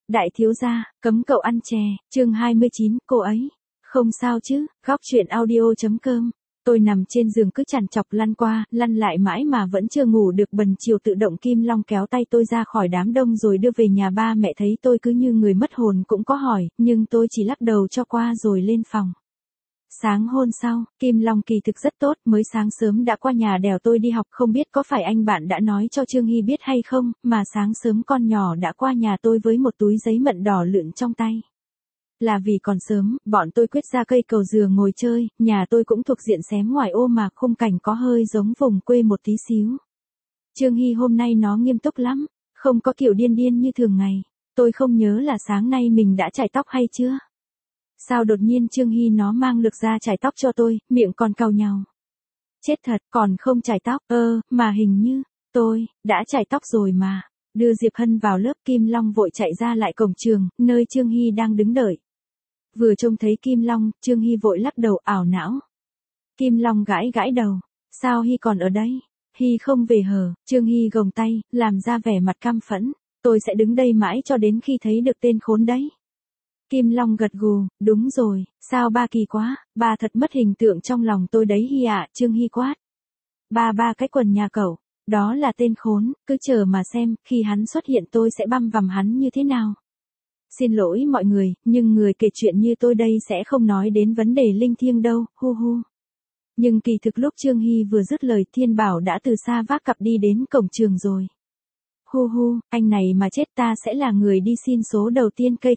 Đại thiếu gia, cấm cậu ăn chè, chương 29, cô ấy. Không sao chứ, góc chuyện audio.com. Tôi nằm trên giường cứ trằn trọc lăn qua, lăn lại mãi mà vẫn chưa ngủ được. Bần chiều tự động Kim Long kéo tay tôi ra khỏi đám đông rồi đưa về nhà. Ba mẹ thấy tôi cứ như người mất hồn cũng có hỏi, nhưng tôi chỉ lắc đầu cho qua rồi lên phòng. Sáng hôm sau, Kim Long kỳ thực rất tốt, mới sáng sớm đã qua nhà đèo tôi đi học. Không biết có phải anh bạn đã nói cho Trương Hy biết hay không, mà sáng sớm con nhỏ đã qua nhà tôi với một túi giấy mận đỏ lượn trong tay. Là vì còn sớm, bọn tôi quyết ra cây cầu dừa ngồi chơi. Nhà tôi cũng thuộc diện xém ngoài ô mà khung cảnh có hơi giống vùng quê một tí xíu. Trương Hy hôm nay nó nghiêm túc lắm, không có kiểu điên điên như thường ngày. Tôi không nhớ là sáng nay mình đã chải tóc hay chưa. Sao đột nhiên Trương Hy nó mang lực ra chải tóc cho tôi, miệng còn cau nhàu. Chết thật, còn không chải tóc, mà hình như, tôi, đã chải tóc rồi mà. Đưa Diệp Hân vào lớp. Kim Long vội chạy ra lại cổng trường, nơi Trương Hy đang đứng đợi. Vừa trông thấy Kim Long, Trương Hy vội lắc đầu ảo não. Kim Long gãi gãi đầu, sao Hy còn ở đây? Hy không về hờ? Trương Hy gồng tay, làm ra vẻ mặt căm phẫn. Tôi sẽ đứng đây mãi cho đến khi thấy được tên khốn đấy. Kim Long gật gù, đúng rồi, sao ba kỳ quá, ba thật mất hình tượng trong lòng tôi đấy Hy ạ. Trương Hy quát. Ba cái quần nhà cậu, đó là tên khốn, cứ chờ mà xem, khi hắn xuất hiện tôi sẽ băm vằm hắn như thế nào. Xin lỗi mọi người, nhưng người kể chuyện như tôi đây sẽ không nói đến vấn đề linh thiêng đâu, hu hu. Nhưng kỳ thực lúc Trương Hy vừa dứt lời, Thiên Bảo đã từ xa vác cặp đi đến cổng trường rồi. Hu hu, anh này mà chết ta sẽ là người đi xin số đầu tiên cây.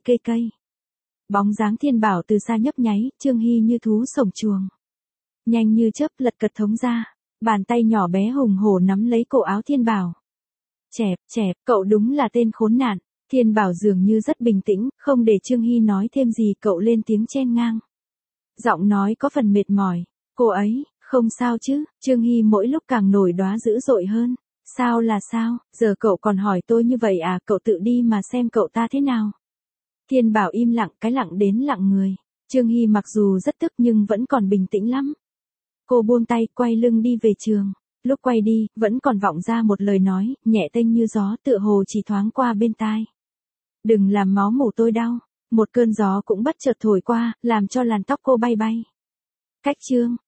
Bóng dáng Thiên Bảo từ xa nhấp nháy, Trương Hy như thú sổng chuồng. Nhanh như chớp lật cật thống ra, bàn tay nhỏ bé hùng hổ nắm lấy cổ áo Thiên Bảo. Chẹp, cậu đúng là tên khốn nạn. Thiên Bảo dường như rất bình tĩnh, không để Trương Hy nói thêm gì, cậu lên tiếng chen ngang. Giọng nói có phần mệt mỏi. Cô ấy, không sao chứ? Trương Hy mỗi lúc càng nổi đoá dữ dội hơn. Sao là sao? Giờ cậu còn hỏi tôi như vậy à? Cậu tự đi mà xem cậu ta thế nào. Thiên Bảo im lặng, cái lặng đến lặng người. Trương Hy mặc dù rất tức nhưng vẫn còn bình tĩnh lắm. Cô buông tay, quay lưng đi về trường. Lúc quay đi, vẫn còn vọng ra một lời nói, nhẹ tênh như gió, tựa hồ chỉ thoáng qua bên tai. Đừng làm máu mủ tôi đau. Một cơn gió cũng bất chợt thổi qua, làm cho làn tóc cô bay. Cách chương.